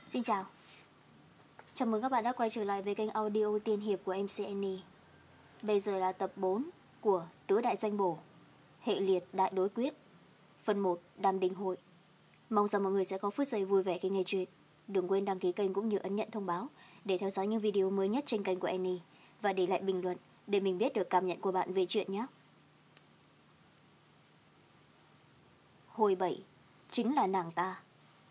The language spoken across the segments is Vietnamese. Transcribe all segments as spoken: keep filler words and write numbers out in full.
Xin chào. Chào mừng các bạn đã quay trở lại với kênh audio tiên hiệp của em xê en e. Bây giờ là tập bốn của Tứ Đại Danh Bổ, Hệ liệt Đại Đối Quyết, phần một Đàm Đình Hội. Mong rằng mọi người sẽ có phút giây vui vẻ khi nghe chuyện. Đừng quên đăng ký kênh cũng như ấn nhận thông báo để theo dõi những video mới nhất trên kênh của Annie và để lại bình luận để mình biết được cảm nhận của bạn về chuyện nhé. Hồi bảy, chính là nàng ta.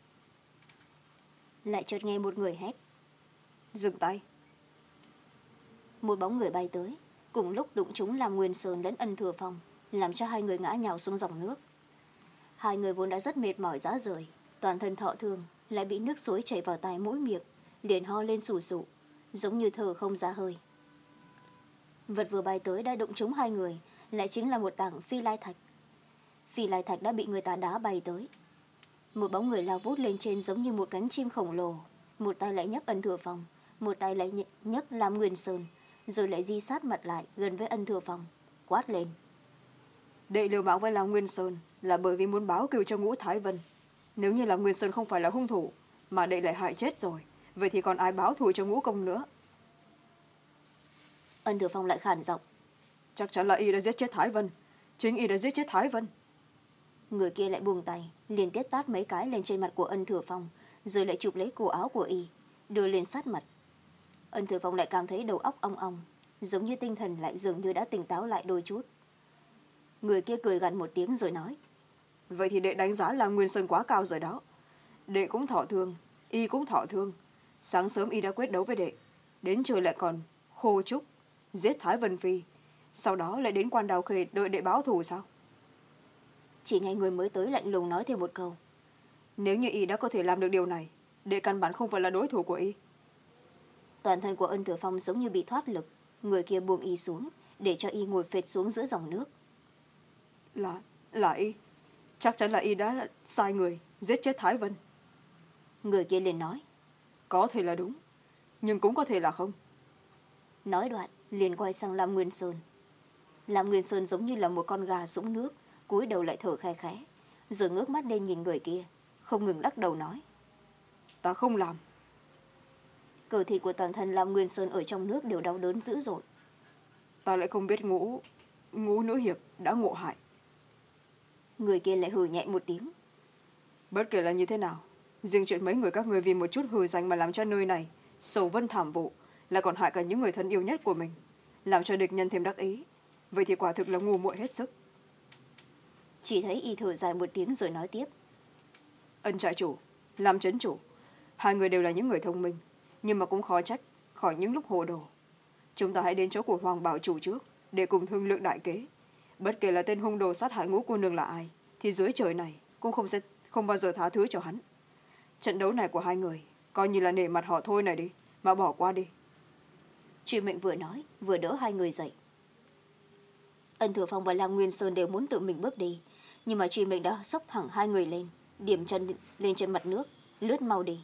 Lại chợt nghe một người hét: "Dừng tay!" Một bóng người bay tới, cùng lúc đụng trúng Lam Nguyên Sơn lẫn Ân Thừa Phong, làm cho hai người ngã nhào xuống dòng nước. Hai người vốn đã rất mệt mỏi rã rời, toàn thân thọ thương, lại bị nước suối chảy vào tai mũi miệng, liền ho lên sù sụ, giống như thở không ra hơi. Vật vừa bay tới đã đụng trúng hai người, lại chính là một tảng phi lai thạch. Phi lai thạch đã bị người ta đá bay tới. Một bóng người lao vút lên trên giống như một cánh chim khổng lồ, một tay lại nhấc Ân Thừa Phong, một tay lại nhấc Lam Nguyên Sơn, rồi lại di sát mặt lại gần với Ân Thừa Phong, quát lên: "Đệ liều mạng với Lam Nguyên Sơn là bởi vì muốn báo cừu cho Ngũ Thái Vân. Nếu như Lam Nguyên Sơn không phải là hung thủ, mà đệ lại hại chết rồi, vậy thì còn ai báo thù cho Ngũ Công nữa?" Ân Thừa Phong lại khản giọng: "Chắc chắn là y đã giết chết Thái Vân, chính y đã giết chết Thái Vân." Người kia lại buông tay, liên tiếp tát mấy cái lên trên mặt của Ân Thừa Phong, rồi lại chụp lấy cổ áo của y, đưa lên sát mặt. Ân Thừa Phong lại cảm thấy đầu óc ong ong, giống như tinh thần lại dường như đã tỉnh táo lại đôi chút. Người kia cười gằn một tiếng rồi nói: "Vậy thì đệ đánh giá là Nguyên Sơn quá cao rồi đó. Đệ cũng thọ thương, y cũng thọ thương. Sáng sớm y đã quyết đấu với đệ, đến trời lại còn khô trúc, giết Thái Vân Phi, sau đó lại đến Quan Đào Khê đợi đệ báo thù sao?" Chỉ nghe người mới tới lạnh lùng nói thêm một câu: "Nếu như y đã có thể làm được điều này, đệ căn bản không phải là đối thủ của y." Toàn thân của Ân Thừa Phong giống như bị thoát lực, người kia buông y xuống, để cho y ngồi phệt xuống giữa dòng nước. Là, là y. Chắc chắn là y đã sai người, giết chết Thái Vân." Người kia liền nói: "Có thể là đúng, nhưng cũng có thể là không." Nói đoạn, liền quay sang Lam Nguyên Sơn. Lam Nguyên Sơn giống như là một con gà sũng nước, cúi đầu lại thở khe khẽ, rồi ngước mắt lên nhìn người kia, không ngừng lắc đầu nói: "Ta không làm." Cơ thịt của toàn thân Lam Nguyên Sơn ở trong nước đều đau đớn dữ dội. "Ta lại không biết ngũ ngũ nữ hiệp đã ngộ hại." Người kia lại hừ nhẹ một tiếng: "Bất kể là như thế nào, riêng chuyện mấy người các người vì một chút hừ danh mà làm cho nơi này sầu vân thảm vụ, lại còn hại cả những người thân yêu nhất của mình, làm cho địch nhân thêm đắc ý, vậy thì quả thực là ngu muội hết sức." Chỉ thấy y thở dài một tiếng rồi nói tiếp: "Ân trại chủ, Lam trấn chủ, hai người đều là những người thông minh, nhưng mà cũng khó trách khỏi những lúc hồ đồ. Chúng ta hãy đến chỗ của Hoàng Bảo chủ trước để cùng thương lượng đại kế. Bất kể là tên hung đồ sát hại Ngũ cô nương là ai, thì dưới trời này cũng không sẽ không bao giờ tha thứ cho hắn. Trận đấu này của hai người coi như là nể mặt họ thôi này đi, mà bỏ qua đi." Truy Mệnh vừa nói vừa đỡ hai người dậy. Ân Thừa Phong và Lam Nguyên Sơn đều muốn tự mình bước đi, nhưng mà Truy Mệnh đã xốc thẳng hai người lên, điểm chân lên trên mặt nước, lướt mau đi.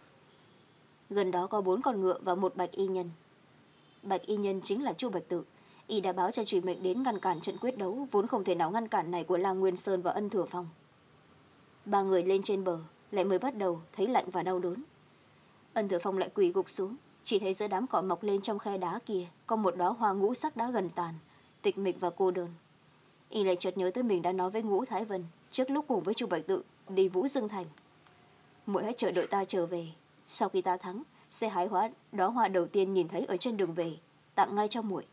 Gần đó có bốn con ngựa và một bạch y nhân. Bạch y nhân chính là Chu Bạch Tự, y đã báo cho Truy Mệnh đến ngăn cản trận quyết đấu vốn không thể nào ngăn cản này của Lam Nguyên Sơn và Ân Thừa Phong. Ba người lên trên bờ lại mới bắt đầu thấy lạnh và đau đớn. Ân Thừa Phong lại quỳ gục xuống, chỉ thấy giữa đám cỏ mọc lên trong khe đá kia có một đóa hoa ngũ sắc đã gần tàn, tịch mịch và cô đơn. Y lại chợt nhớ tới mình đã nói với Ngũ Thái Vân trước lúc cùng với Chu Bạch Tự đi Vũ Dương Thành: "Muội hãy chờ đợi ta trở về, sau khi ta thắng sẽ hái hóa đóa hoa đầu tiên nhìn thấy ở trên đường về, tặng ngay cho muội."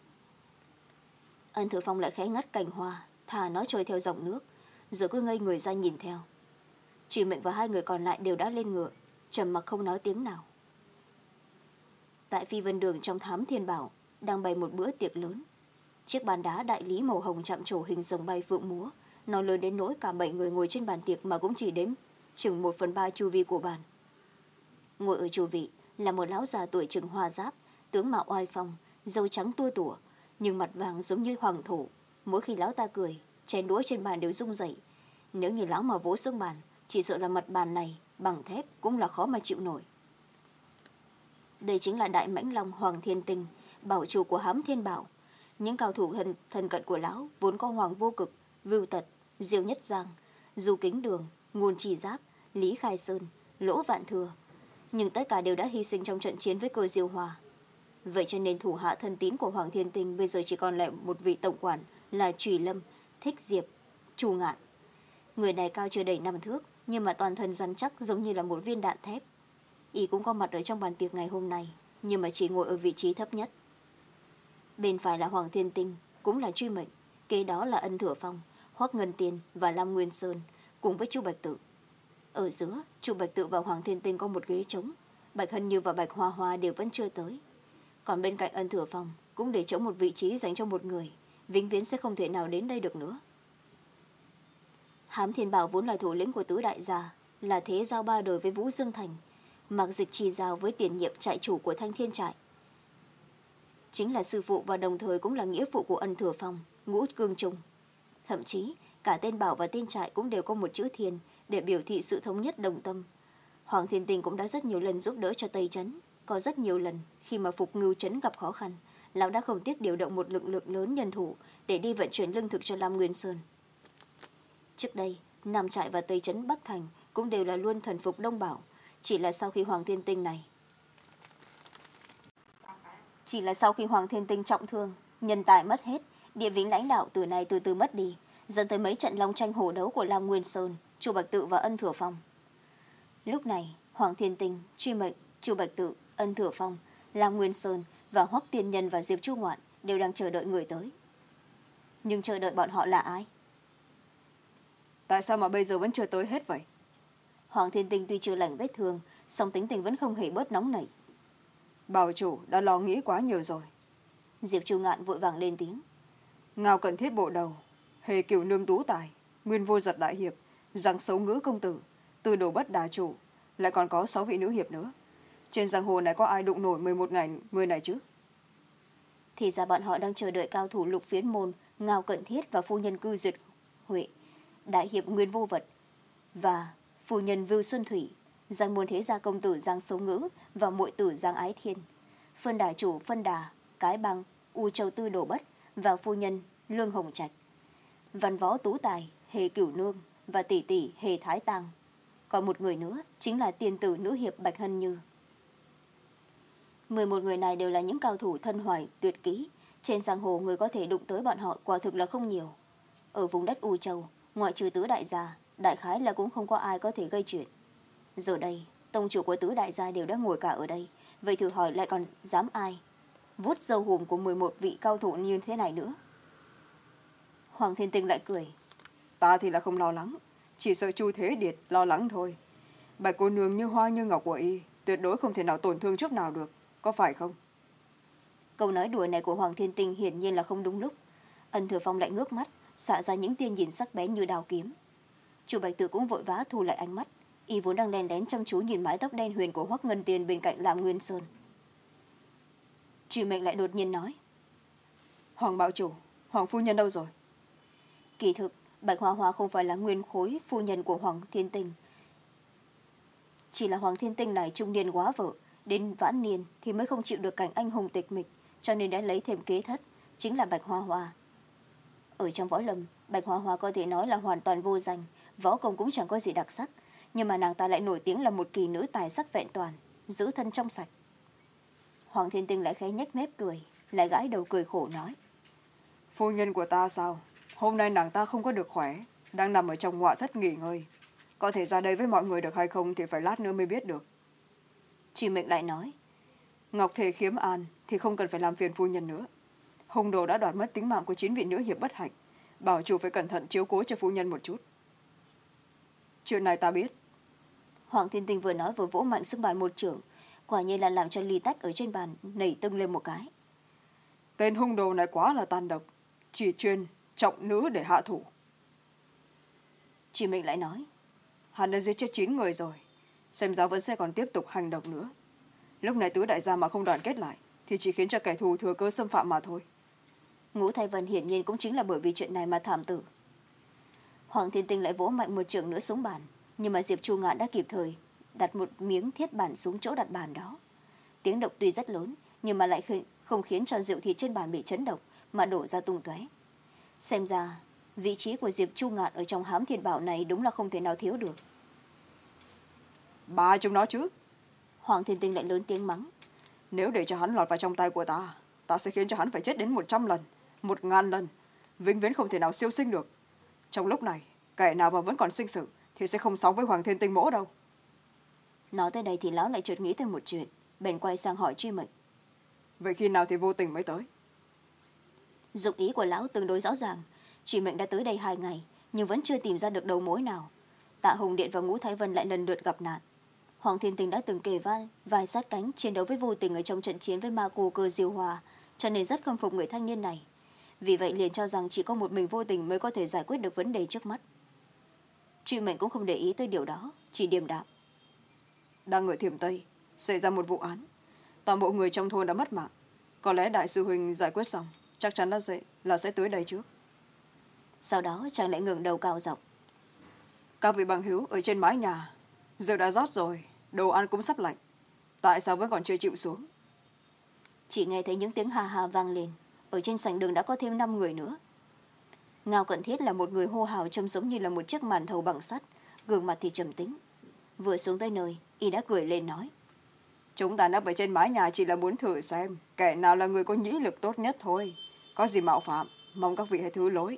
Ân Thừa Phong lại khẽ ngắt cành hoa, thả nó trôi theo dòng nước, rồi cứ ngây người ra nhìn theo. Truy Mệnh và hai người còn lại đều đã lên ngựa, trầm mặc không nói tiếng nào. Tại Phi Vân Đường trong Thám Thiên Bảo đang bày một bữa tiệc lớn. Chiếc bàn đá đại lý màu hồng chạm trổ hình rồng bay phượng múa, nó lớn đến nỗi cả bảy người ngồi trên bàn tiệc mà cũng chỉ đếm chừng một phần ba chu vi của bàn. Ngồi ở chu vị là một lão già tuổi chừng hoa giáp, tướng mạo oai phong, râu trắng tua tủa, nhưng mặt vàng giống như hoàng thổ. Mỗi khi lão ta cười, chén đũa trên bàn đều rung dậy. Nếu như lão mà vỗ xuống bàn, chỉ sợ là mặt bàn này bằng thép cũng là khó mà chịu nổi. Đây chính là Đại Mãnh Long Hoàng Thiên Tinh, bảo chủ của Hám Thiên Bảo. Những cao thủ thân, thân cận của lão vốn có Hoàng Vô Cực, Vưu Tật, Diêu Nhất Giang, Du Kính Đường, Ngôn Trì Giáp, Lý Khai Sơn, Lỗ Vạn Thừa, nhưng tất cả đều đã hy sinh trong trận chiến với cơ diêu hòa. Vậy cho nên thủ hạ thân tín của Hoàng Thiên Tinh bây giờ chỉ còn lại một vị tổng quản là Trùy Lâm, Thích Diệp, Chu Ngạn. Người này cao chưa đầy năm thước, nhưng mà toàn thân rắn chắc giống như là một viên đạn thép. Y cũng có mặt ở trong bàn tiệc ngày hôm nay, nhưng mà chỉ ngồi ở vị trí thấp nhất. Bên phải là Hoàng Thiên Tinh, cũng là Truy Mệnh, kế đó là Ân Thừa Phong, Hoắc Ngân Tiên và Lam Nguyên Sơn, cùng với Chu Bạch Tự. Ở giữa, Chu Bạch Tự và Hoàng Thiên Tinh có một ghế trống, Bạch Hân Như và Bạch Hoa Hoa đều vẫn chưa tới. Còn bên cạnh Ân Thừa Phong cũng để trống một vị trí dành cho một người, vĩnh viễn sẽ không thể nào đến đây được nữa. Hám Thiên Bảo vốn là thủ lĩnh của tứ đại gia, là thế giao ba đời với Vũ Dương Thành, Mạc Dịch Trì giao với tiền nhiệm trại chủ của Thanh Thiên trại. Chính là sư phụ và đồng thời cũng là nghĩa phụ của Ân Thừa Phong, Ngũ Cương Trung. Thậm chí, cả tên Bảo và tên trại cũng đều có một chữ Thiên để biểu thị sự thống nhất đồng tâm. Hoàng Thiên Tinh cũng đã rất nhiều lần giúp đỡ cho Tây Trấn. Có rất nhiều lần, khi mà Phục Ngưu Trấn gặp khó khăn, lão đã không tiếc điều động một lực lượng lớn nhân thủ để đi vận chuyển lương thực cho Lam Nguyên Sơn. Trước đây, Nam Trại và Tây Trấn Bắc Thành cũng đều là luôn thần phục Đông Bảo, chỉ là sau khi Hoàng Thiên Tinh này. Chỉ là sau khi Hoàng Thiên Tinh trọng thương, nhân tài mất hết, địa vị lãnh đạo từ này từ từ mất đi, dẫn tới mấy trận long tranh hổ đấu của Lam Nguyên Sơn, Chu Bạch Tự và Ân Thừa Phong. Lúc này, Hoàng Thiên Tinh, Truy Mệnh, Chu Bạch Tự, Ân Thừa Phong, Lam Nguyên Sơn và Hoắc Tiên Nhân và Diệp Chu Ngoạn đều đang chờ đợi người tới. Nhưng chờ đợi bọn họ là ai? Tại sao mà bây giờ vẫn chưa tới hết vậy? Hoàng Thiên Tinh tuy chưa lành vết thương, song tính tình vẫn không hề bớt nóng nảy. Bảo chủ đã lo nghĩ quá nhiều rồi. Diệp Chu Ngạn vội vàng lên tiếng. Ngao Cẩn Thiết bộ đầu, Hề Cửu Nương tú tài, Nguyên Vô Giật đại hiệp, Giang Xấu Ngữ công tử, Từ Đồ Bất đà chủ, lại còn có sáu vị nữ hiệp nữa. Trên giang hồ này có ai đụng nổi mười một ngày người này chứ? Thì ra bọn họ đang chờ đợi cao thủ Lục Phiến Môn, Ngao Cẩn Thiết và phu nhân Cư Duyệt Huệ, đại hiệp Nguyên Vô Vật và phu nhân Vưu Xuân Thủy, Giang Môn Thế gia công tử Giang Xấu Ngữ và muội tử Giang Ái Thiên, phân đà chủ Phân Đà, Cái Bang, U Châu Tư Đồ Bất và phu nhân Lương Hồng Trạch, văn võ tú tài Hề Cửu Nương và tỷ tỷ Hề Thái Tang. Còn một người nữa chính là tiền tử nữ hiệp Bạch Hân Như. Mười một người này đều là những cao thủ thân hoài tuyệt kỹ, trên giang hồ người có thể đụng tới bọn họ quả thực là không nhiều. Ở vùng đất U Châu, ngoại trừ tứ đại gia, đại khái là cũng không có ai có thể gây chuyện. Giờ đây, tông chủ của tứ đại gia đều đã ngồi cả ở đây, vậy thử hỏi lại còn dám ai vuốt râu hùm của mười một vị cao thủ như thế này nữa? Hoàng Thiên Tinh lại cười. Ta thì là không lo lắng, chỉ sợ Chu Thế Điệt lo lắng thôi. Bạch cô nương như hoa như ngọc của y, tuyệt đối không thể nào tổn thương chút nào được, có phải không? Câu nói đùa này của Hoàng Thiên Tinh hiển nhiên là không đúng lúc. Ân Thừa Phong lại ngước mắt, xạ ra những tia nhìn sắc bén như đao kiếm. Chu Bạch Tự cũng vội vã thu lại ánh mắt, y vốn đang đen đén chăm chú nhìn mái tóc đen huyền của Hoắc Ngân Tiên bên cạnh Lam Nguyên Sơn. Truy Mệnh lại đột nhiên nói. Hoàng bảo chủ, Hoàng phu nhân đâu rồi? Kỳ thực, Bạch Hoa Hoa không phải là nguyên khối phu nhân của Hoàng Thiên Tinh. Chỉ là Hoàng Thiên Tinh này trung niên quá vợ, đến vãn niên thì mới không chịu được cảnh anh hùng tịch mịch, cho nên đã lấy thêm kế thất, chính là Bạch Hoa Hoa. Ở trong võ lâm, Bạch Hoa Hoa có thể nói là hoàn toàn vô danh, võ công cũng chẳng có gì đặc sắc, nhưng mà nàng ta lại nổi tiếng là một kỳ nữ tài sắc vẹn toàn, giữ thân trong sạch. Hoàng Thiên Tinh lại khẽ nhếch mép cười, lại gãi đầu cười khổ nói. Phu nhân của ta sao? Hôm nay nàng ta không có được khỏe, đang nằm ở trong ngọa thất nghỉ ngơi. Có thể ra đây với mọi người được hay không thì phải lát nữa mới biết được. Truy Mệnh lại nói. Ngọc thể khiếm an thì không cần phải làm phiền phu nhân nữa. Hung đồ đã đoạt mất tính mạng của chín vị nữ hiệp bất hạnh. Bảo chủ phải cẩn thận chiếu cố cho phu nhân một chút. Chuyện này ta biết. Hoàng Thiên Tinh vừa nói vừa vỗ mạnh xuống bàn một chưởng, quả nhiên là làm cho ly tách ở trên bàn nảy tưng lên một cái. Tên hung đồ này quá là tàn độc, chỉ chuyên trọng nữ để hạ thủ. Truy Mệnh lại nói. Hắn đã giết chết chín người rồi, xem ra vẫn sẽ còn tiếp tục hành động nữa. Lúc này tứ đại gia mà không đoàn kết lại thì chỉ khiến cho kẻ thù thừa cơ xâm phạm mà thôi. Ngũ Thái Vân hiển nhiên cũng chính là bởi vì chuyện này mà thảm tử. Hoàng Thiên Tinh lại vỗ mạnh một chưởng nữa xuống bàn, nhưng mà Diệp Chu Ngạn đã kịp thời đặt một miếng thiết bản xuống chỗ đặt bàn đó. Tiếng động tuy rất lớn, nhưng mà lại không khiến cho rượu thịt trên bàn bị chấn động mà đổ ra tung tóe. Xem ra vị trí của Diệp Chu Ngạn ở trong Hám Thiên Bảo này đúng là không thể nào thiếu được. Ba chúng nó chứ? Hoàng Thiên Tinh lại lớn tiếng mắng. Nếu để cho hắn lọt vào trong tay của ta, ta sẽ khiến cho hắn phải chết đến một trăm lần, một ngàn lần, vĩnh viễn không thể nào siêu sinh được. Trong lúc này, kẻ nào mà vẫn còn sinh sự thì sẽ không sóng với Hoàng Thiên Tinh mỗ đâu. Nói tới đây thì lão lại chợt nghĩ tới một chuyện, bèn quay sang hỏi Truy Mệnh. Vậy khi nào thì Vô Tình mới tới? Dụng ý của lão tương đối rõ ràng. Truy Mệnh đã tới đây hai ngày nhưng vẫn chưa tìm ra được đầu mối nào. Tạ Hùng Điện và Ngũ Thái Vân lại lần lượt gặp nạn. Hoàng Thiên Tinh đã từng kề vai vai sát cánh chiến đấu với Vô Tình ở trong trận chiến với ma cô Cơ Diêu Hòa, cho nên rất khâm phục người thanh niên này. Vì vậy liền cho rằng chỉ có một mình Vô Tình mới có thể giải quyết được vấn đề trước mắt. Truy Mệnh cũng không để ý tới điều đó, chỉ điềm đạm. Đang ở Thiểm Tây xảy ra một vụ án, toàn bộ người trong thôn đã mất mạng. Có lẽ đại sư huynh giải quyết xong, chắc chắn là sẽ, là sẽ tới đây trước. Sau đó chàng lại ngẩng đầu cao giọng. Các vị bằng hữu ở trên mái nhà, rượu đã rót rồi, đồ ăn cũng sắp lạnh, tại sao vẫn còn chưa chịu xuống? Chỉ nghe thấy những tiếng ha ha vang lên. Ở trên sảnh đường đã có thêm năm người nữa. Ngao Cận Thiết là một người hô hào trông giống như là một chiếc màn thầu bằng sắt, gương mặt thì trầm tĩnh. Vừa xuống tới nơi, y đã cười lên nói. Chúng ta nấp ở trên mái nhà chỉ là muốn thử xem kẻ nào là người có nhĩ lực tốt nhất thôi. Có gì mạo phạm, mong các vị hãy thứ lỗi.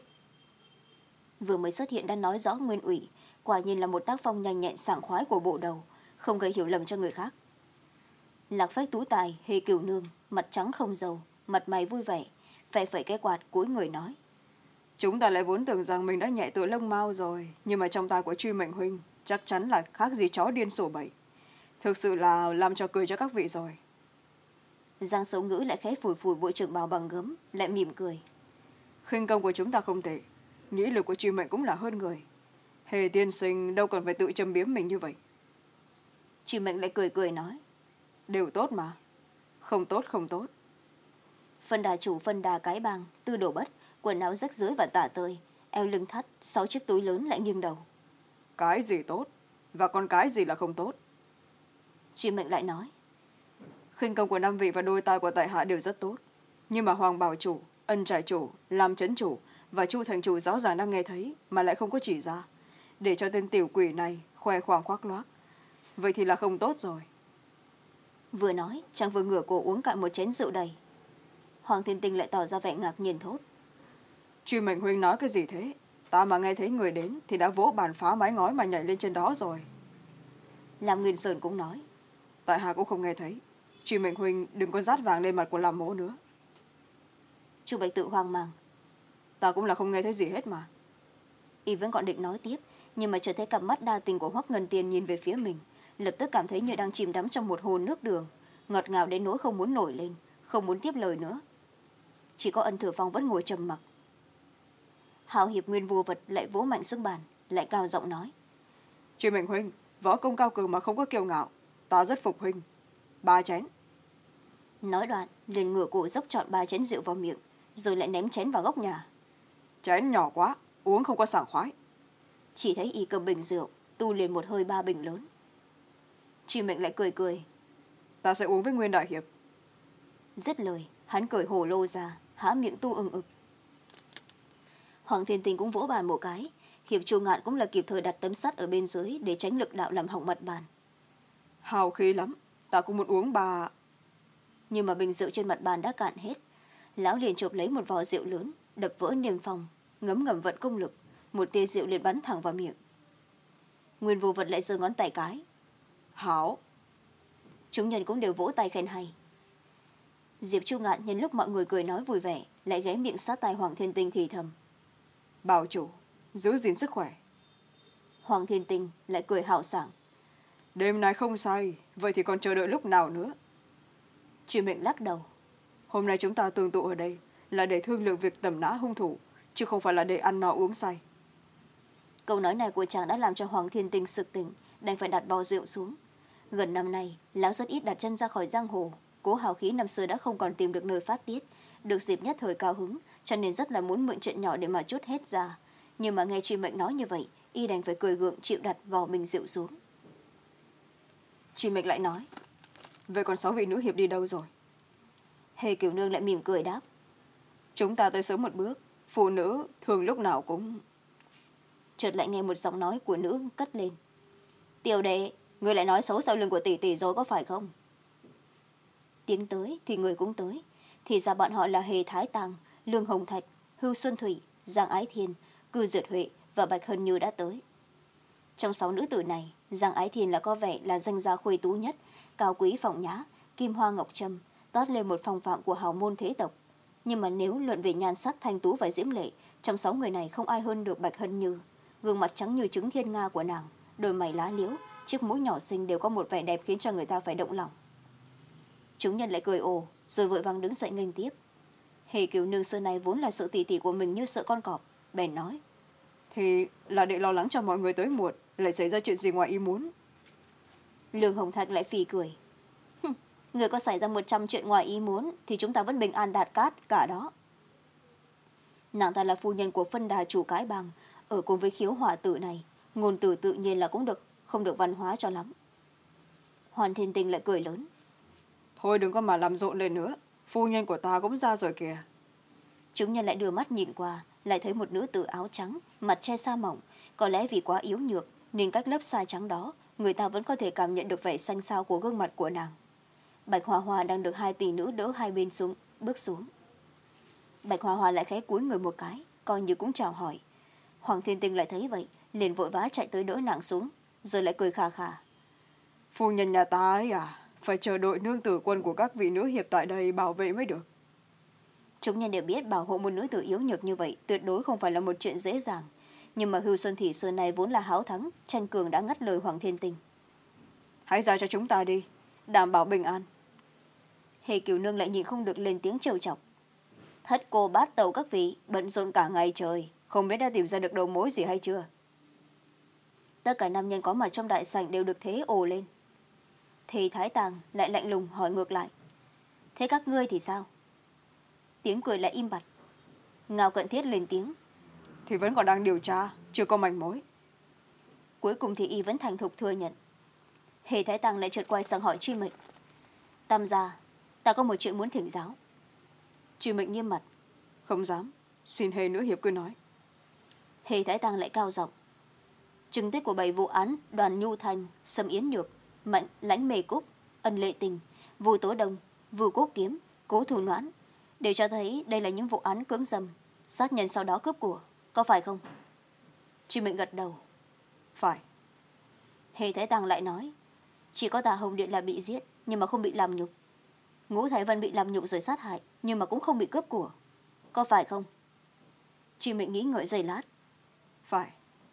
Vừa mới xuất hiện đã nói rõ nguyên ủy, quả nhiên là một tác phong nhanh nhẹn sảng khoái của bộ đầu, không gây hiểu lầm cho người khác. Lạc Phách Tú Tài, Hề Cửu Nương, mặt trắng không dầu, mặt mày vui vẻ, phẩy phẩy cái quạt cúi người nói. Chúng ta lại vốn tưởng rằng mình đã nhẹ tựa lông mao rồi, nhưng mà trong tay của Truy Mệnh huynh chắc chắn là khác gì chó điên sổ bậy. Thực sự là làm trò cười cho các vị rồi. Giang Sấu Ngữ lại khẽ phủi phủi bộ trưởng bào bằng gấm, lại mỉm cười. Khinh công của chúng ta không tệ, nhĩ lực của Truy Mệnh cũng là hơn người. Hề tiên sinh đâu còn phải tự châm biếm mình như vậy. Truy Mệnh lại cười cười nói. Đều tốt mà, không tốt không tốt. Phân đà chủ phân đà cái bang, Tư Đồ Bất, quần áo rách rưới và tả tơi, eo lưng thắt, sáu chiếc túi lớn lại nghiêng đầu. Cái gì tốt và còn cái gì là không tốt? Truy Mệnh lại nói. Khinh công của năm vị và đôi tai của tại hạ đều rất tốt, nhưng mà Hoàng Bảo chủ, Ân Trại chủ, Lam Trấn chủ và Chu Thành chủ rõ ràng đang nghe thấy mà lại không có chỉ ra, để cho tên tiểu quỷ này khoe khoang khoác loác. Vậy thì là không tốt rồi. Vừa nói, chàng vừa ngửa cổ uống cạn một chén rượu đầy. Hoàng Thiên Tinh lại tỏ ra vẻ ngạc nhiên thốt. Truy Mệnh huynh nói cái gì thế? Ta mà nghe thấy người đến thì đã vỗ bàn phá mái ngói mà nhảy lên trên đó rồi. Lam Nguyên Sơn cũng nói. Tại hạ cũng không nghe thấy. Truy Mệnh huynh đừng có rát vàng lên mặt của Lam mỗ nữa. Chu Bạch Tự hoang mang. Ta cũng là không nghe thấy gì hết mà. Y vẫn còn định nói tiếp, nhưng mà chợt thấy cặp mắt đa tình của Hoắc Ngân Tiền nhìn về phía mình, lập tức cảm thấy như đang chìm đắm trong một hồ nước đường, ngọt ngào đến nỗi không muốn nổi lên, không muốn tiếp lời nữa. Chỉ có Ân Thừa Phong vẫn ngồi trầm mặc. Hào hiệp Nguyên Vô Vật lại vỗ mạnh xuống bàn, lại cao giọng nói. Truy Mệnh huynh, võ công cao cường mà không có kiêu ngạo, ta rất phục huynh. Ba chén. Nói đoạn, liền ngửa cổ dốc trọn ba chén rượu vào miệng, rồi lại ném chén vào góc nhà. Chén nhỏ quá, uống không có sảng khoái. Chỉ thấy y cầm bình rượu, tu liền một hơi ba bình lớn. Truy Mệnh lại cười cười. Ta sẽ uống với Nguyên đại hiệp. Dứt lời, hắn cởi hồ lô ra, há miệng tu ưng ực. Hoàng Thiên Tình cũng vỗ bàn một cái, hiệp Chu Ngạn cũng là kịp thời đặt tấm sắt ở bên dưới để tránh lực đạo làm hỏng mặt bàn. Hào khí lắm, ta cũng muốn uống bà. Nhưng mà bình rượu trên mặt bàn đã cạn hết. Lão liền chộp lấy một vò rượu lớn, đập vỡ niềm phòng, ngấm ngầm vận công lực, một tia rượu liền bắn thẳng vào miệng. Nguyên Vô Vật lại giơ ngón tay cái. Hảo. Chúng nhân cũng đều vỗ tay khen hay. Diệp Chu Ngạn nhân lúc mọi người cười nói vui vẻ, lại ghé miệng sát tai Hoàng Thiên Tinh thì thầm. Bảo chủ, giữ gìn sức khỏe. Hoàng Thiên Tinh lại cười hào sảng. Đêm nay không say, vậy thì còn chờ đợi lúc nào nữa? Truy Mệnh lắc đầu. Hôm nay chúng ta tường tụ ở đây là để thương lượng việc tầm nã hung thủ, chứ không phải là để ăn no uống say. Câu nói này của chàng đã làm cho Hoàng Thiên Tinh sực tỉnh, đành phải đặt bò rượu xuống. Gần năm nay, lão rất ít đặt chân ra khỏi giang hồ, cố hào khí năm xưa đã không còn tìm được nơi phát tiết, được dịp nhất thời cao hứng, cho nên rất là muốn mượn chuyện nhỏ để mà chút hết ra. Nhưng mà nghe Truy Mệnh nói như vậy, y đành phải cười gượng chịu đặt vò bình rượu xuống. Truy Mệnh lại nói. Vậy còn sáu vị nữ hiệp đi đâu rồi? Hề Cửu Nương lại mỉm cười đáp. Chúng ta tới sớm một bước, phụ nữ thường lúc nào cũng... Chợt lại nghe một giọng nói của nữ cất lên. Tiểu đệ, Người lại nói xấu sau lưng của tỷ tỷ rồi có phải không? Tiếng tới thì người cũng tới. Thì ra bọn họ là Hề Thái Tàng, Lương Hồng Thạch, Hưu Xuân Thủy, Giang Ái Thiên, Cư Duyệt Huệ và Bạch Hân Như đã tới. Trong sáu nữ tử này, Giang Ái Thiên là có vẻ là danh gia khuê tú nhất, cao quý phong nhã, kim hoa ngọc trâm, toát lên một phong phạm của hào môn thế tộc. Nhưng mà nếu luận về nhan sắc thanh tú và diễm lệ, trong sáu người này không ai hơn được Bạch Hân Như. Gương mặt trắng như trứng thiên nga của nàng, đôi mày lá liễu, chiếc mũi nhỏ xinh đều có một vẻ đẹp khiến cho người ta phải động lòng. Chúng nhân lại cười ồ, rồi vội vàng đứng dậy nghênh tiếp. Hề Kiều Nương xưa này vốn là sợ tỷ tỷ của mình như sợ con cọp, bèn nói: Thì là để lo lắng cho mọi người tới muộn, lại xảy ra chuyện gì ngoài ý muốn. Lương Hồng Thạch lại phì cười: Người có xảy ra một trăm chuyện ngoài ý muốn thì chúng ta vẫn bình an đạt cát cả đó. Nàng ta là phu nhân của phân đà chủ cái bang, ở cùng với Khiếu Hỏa Tử này, ngôn từ tự nhiên là cũng được không được văn hóa cho lắm. Hoàn Thiên Tình lại cười lớn: Thôi đừng có mà làm rộn lên nữa, phu nhân của ta cũng ra rồi kìa. Chúng nhân lại đưa mắt nhìn qua, lại thấy một nữ tử áo trắng, mặt che sa mỏng, có lẽ vì quá yếu nhược nên cách lớp sa trắng đó người ta vẫn có thể cảm nhận được vẻ xanh xao của gương mặt của nàng. Bạch Hoa Hoa đang được hai tỷ nữ đỡ hai bên xuống bước xuống. Bạch Hoa Hoa lại khẽ cúi người một cái, coi như cũng chào hỏi. Hoàng Thiên Tinh lại thấy vậy, liền vội vã chạy tới đỡ nàng xuống, rồi lại cười khà khà: Phu nhân nhà ta ấy à, phải chờ đội nương tử quân của các vị nữ hiệp tại đây bảo vệ mới được. Chúng nhân đều biết bảo hộ một nữ tử yếu nhược như vậy tuyệt đối không phải là một chuyện dễ dàng, nhưng mà Hưu Xuân Thủy xưa này vốn là háo thắng, tranh cường đã ngắt lời Hoàng Thiên Tinh: Hãy giao cho chúng ta đi, đảm bảo bình an. Hề Kiều Nương lại nhìn không được lên tiếng trêu chọc: Thất cô bát tàu các vị bận rộn cả ngày trời, không biết đã tìm ra được đầu mối gì hay chưa? Tất cả nam nhân có mặt trong đại sảnh đều được thế ồ lên. Thì Thái Tàng lại lạnh lùng hỏi ngược lại: Thế các ngươi thì sao? Tiếng cười lại im bặt. Ngao Cận Thiết lên tiếng: Thì vẫn còn đang điều tra, chưa có manh mối. Cuối cùng thì y vẫn thành thục thừa nhận. Hề Thái Tàng lại chợt quay sang hỏi Truy Mệnh: Tam gia, ta có một chuyện muốn thỉnh giáo. Truy Mệnh nghiêm mặt: Không dám, xin Hề nữ hiệp cứ nói. Hề Thái Tàng lại cao giọng: Chứng tích của bảy vụ án Đoàn Nhu Thành, Sâm Yến Nhược, Mạnh Lãnh Mề Cúc, Ân Lệ Tình, Vu Tố Đông, Vu Cốt Kiếm, Cố Thủ Noãn đều cho thấy đây là những vụ án cưỡng dâm, sát nhân sau đó cướp của, có phải không? Truy Mệnh gật đầu: Phải. Hề Thái Tàng lại nói: Chỉ có Tà Hồng Điện là bị giết nhưng mà không bị làm nhục. Ngũ Thái Vân bị làm nhục rồi sát hại nhưng mà cũng không bị cướp của, có phải không? Truy Mệnh nghĩ ngợi giây lát: Phải.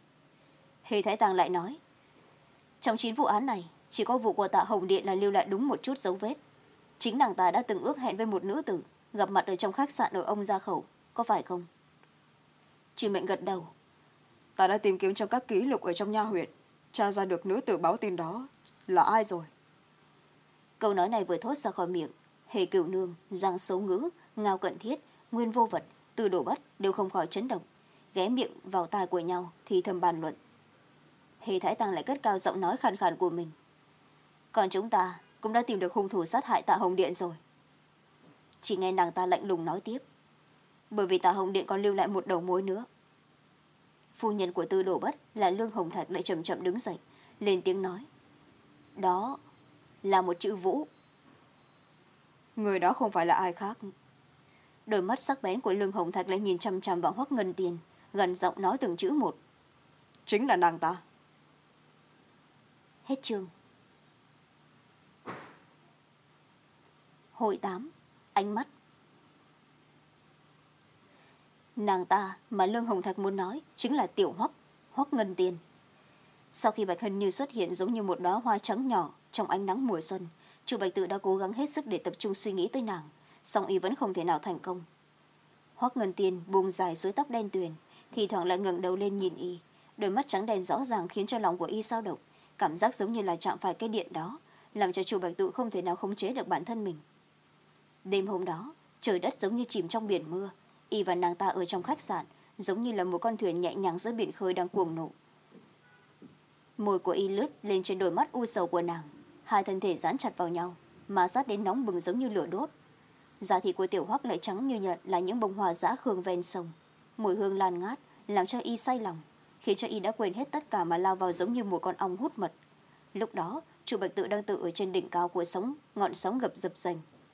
Hề Thái Tàng lại nói: Trong chín vụ án này chỉ có vụ của Tạ Hồng Điện là lưu lại đúng một chút dấu vết. Chính nàng ta đã từng ước hẹn với một nữ tử gặp mặt ở trong khách sạn ở ông Gia Khẩu, có phải không? Truy Mệnh gật đầu: Ta đã tìm kiếm trong các ký lục ở trong nha huyện, tra ra được nữ tử báo tin đó là ai rồi. Câu nói này vừa thốt ra khỏi miệng, Hề Cửu Nương, Giang Sấu Ngữ, Ngao Cận Thiết, Nguyên Vô Vật, Từ Đổ Bất đều không khỏi chấn động, ghé miệng vào tai của nhau thì thầm bàn luận. Hề Thái Tàng lại cất cao giọng nói khàn khàn của mình: Còn chúng ta cũng đã tìm được hung thủ sát hại Tạ Hồng Điện rồi. Chỉ nghe nàng ta lạnh lùng nói tiếp: Bởi vì Tạ Hồng Điện còn lưu lại một đầu mối nữa. Phu nhân của Tư Đổ Bất là Lương Hồng Thạch lại chậm chậm đứng dậy, lên tiếng nói: Đó là một chữ Vũ. Người đó không phải là ai khác. Đôi mắt sắc bén của Lương Hồng Thạch lại nhìn chằm chằm vào Hoắc Ngân Tiền, gần giọng nói từng chữ một: Chính là nàng ta. Hết chương. Hồi tám. Ánh mắt. Nàng ta mà Lương Hồng Thạch muốn nói chính là Tiểu Hoắc, Hoắc Ngân Tiền. Sau khi Bạch Hân Như xuất hiện giống như một đóa hoa trắng nhỏ trong ánh nắng mùa xuân, Chu Bạch Tự đã cố gắng hết sức để tập trung suy nghĩ tới nàng, song y vẫn không thể nào thành công. Hoắc Ngân Tiền buông dài suối tóc đen tuyền, thì thoảng lại ngẩng đầu lên nhìn y, đôi mắt trắng đen rõ ràng khiến cho lòng của y dao động, cảm giác giống như là chạm phải cái điện đó, làm cho Chu Bạch Tự không thể nào khống chế được bản thân mình. Đêm hôm đó, trời đất giống như chìm trong biển mưa, y và nàng ta ở trong khách sạn giống như là một con thuyền nhẹ nhàng giữa biển khơi đang cuồng nộ. Môi của y lướt lên trên đôi mắt u sầu của nàng, hai thân thể dán chặt vào nhau, mà sát đến nóng bừng giống như lửa đốt. Da thịt của Tiểu Hoắc lại trắng như nhật là những bông hoa dã khương ven sông, mùi hương lan ngát làm cho y say lòng, khiến cho y đã quên hết tất cả mà lao vào giống như một con ong hút mật. Lúc đó Chu Bạch Tự đang tự ở trên đỉnh cao của sóng ngọn sóng gập dập dành.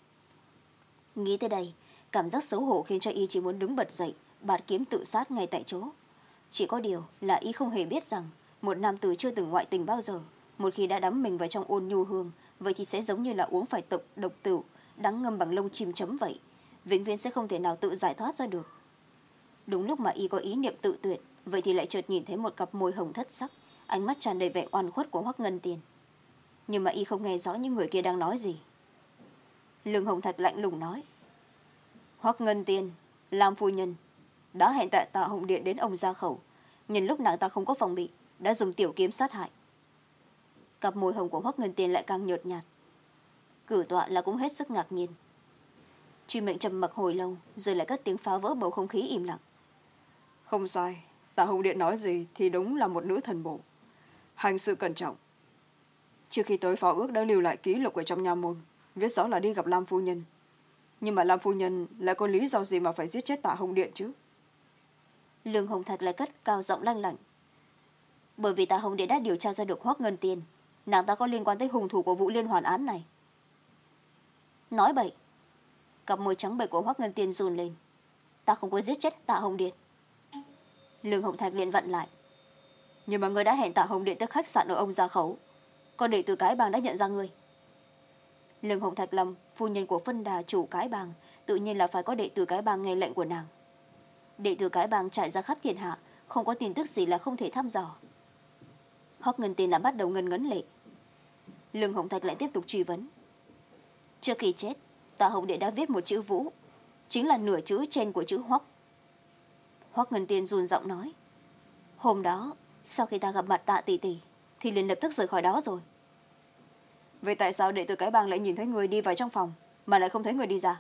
Nghĩ tới đây, cảm giác xấu hổ khiến cho y chỉ muốn đứng bật dậy, bạt kiếm tự sát ngay tại chỗ. Chỉ có điều là y không hề biết rằng một nam tử chưa từng ngoại tình bao giờ, một khi đã đắm mình vào trong ôn nhu hương, vậy thì sẽ giống như là uống phải tục độc tửu đắng ngâm bằng lông chim chấm vậy, vĩnh viễn sẽ không thể nào tự giải thoát ra được. Đúng lúc mà y có ý niệm tự tuyệt, vậy thì lại chợt nhìn thấy một cặp môi hồng thất sắc, ánh mắt tràn đầy vẻ oan khuất của Hoắc Ngân Tiền. Nhưng mà y không nghe rõ những người kia đang nói gì. Lương Hồng Thạch lạnh lùng nói: Hoắc Ngân Tiền, Lam phu nhân đã hẹn tại Tạ Hồng Điện đến ông Gia Khẩu, nhân lúc nàng ta không có phòng bị, đã dùng tiểu kiếm sát hại. Cặp môi hồng của Hoắc Ngân Tiền lại càng nhợt nhạt. Cử tọa là cũng hết sức ngạc nhiên. Truy Mệnh trầm mặc hồi lâu, rồi lại cất tiếng phá vỡ bầu không khí im lặng. Không sai, Tạ Hồng Điện nói gì thì đúng là một nữ thần bộ. Hành sự cẩn trọng. Trước khi tới phó ước đã lưu lại ký lục ở trong nha môn, viết rõ là đi gặp Lam phu nhân. Nhưng mà Lam phu nhân lại có lý do gì mà phải giết chết Tạ Hồng Điện chứ? Lương Hồng Thạch lại cất cao giọng lanh lảnh. Bởi vì Tạ Hồng Điện đã điều tra ra được Hoắc Ngân Tiền, nàng ta có liên quan tới hung thủ của vụ liên hoàn án này. Nói bậy. Cặp môi trắng bệch của Hoắc Ngân Tiền run lên. Ta không có giết chết Tạ Hồng Điện. Lương Hồng Thạch liền vặn lại. Nhưng mà người đã hẹn Tạ Hồng Điện tới khách sạn ở ông Gia Khẩu, có đệ tử cái bang đã nhận ra người. Lương Hồng Thạch làm phu nhân của phân đà chủ cái bang, tự nhiên là phải có đệ tử cái bang nghe lệnh của nàng. Đệ tử cái bang trải ra khắp thiên hạ, không có tin tức gì là không thể thăm dò. Hoắc Ngân Tiền là bắt đầu ngân ngấn lệ. Lương Hồng Thạch lại tiếp tục truy vấn. Trước khi chết, Tạ Hồng Điện đã viết một chữ Vũ, chính là nửa chữ trên của chữ Hoắc. Hoắc Ngân Tiền run giọng nói. Hôm đó, sau khi ta gặp mặt Tạ tỷ tỷ, thì liền lập tức rời khỏi đó rồi. Vậy tại sao đệ tử cái bang lại nhìn thấy người đi vào trong phòng, mà lại không thấy người đi ra?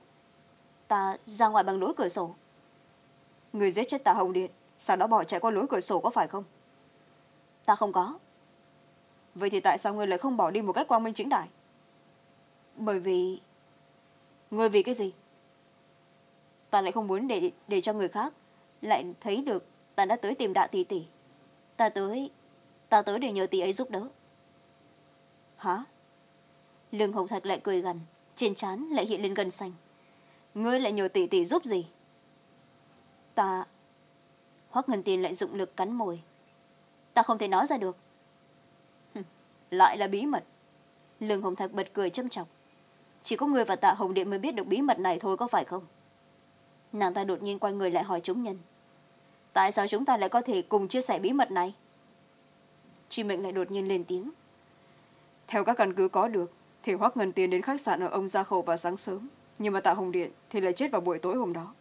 Ta ra ngoài bằng lối cửa sổ. Người giết chết Tạ Hồng Điện, sau đó bỏ chạy qua lối cửa sổ có phải không? Ta không có. Vậy thì tại sao người lại không bỏ đi một cách quang minh chính đại? Bởi vì... Người vì cái gì? Ta lại không muốn để, để cho người khác lại thấy được ta đã tới tìm Tạ tỷ tỷ. Ta tới... Ta tới để nhờ tỷ ấy giúp đỡ. Hả? Lương Hồng Thạch lại cười gằn, trên trán lại hiện lên gân xanh. Ngươi lại nhờ tỷ tỷ giúp gì? Ta... Hoắc Ngân Tiền lại dụng lực cắn môi. Ta không thể nói ra được. Lại là bí mật. Lương Hồng Thạch bật cười châm chọc. Chỉ có người và Tạ Hồng Điện mới biết được bí mật này thôi có phải không? Nàng ta đột nhiên quay người lại hỏi chúng nhân. Tại sao chúng ta lại có thể cùng chia sẻ bí mật này? Truy Mệnh lại đột nhiên lên tiếng. Theo các căn cứ có được, thì Hoắc Ngân Tiền đến khách sạn ở ông Gia Khẩu vào sáng sớm, nhưng mà Tạ Hồng Điện thì lại chết vào buổi tối hôm đó.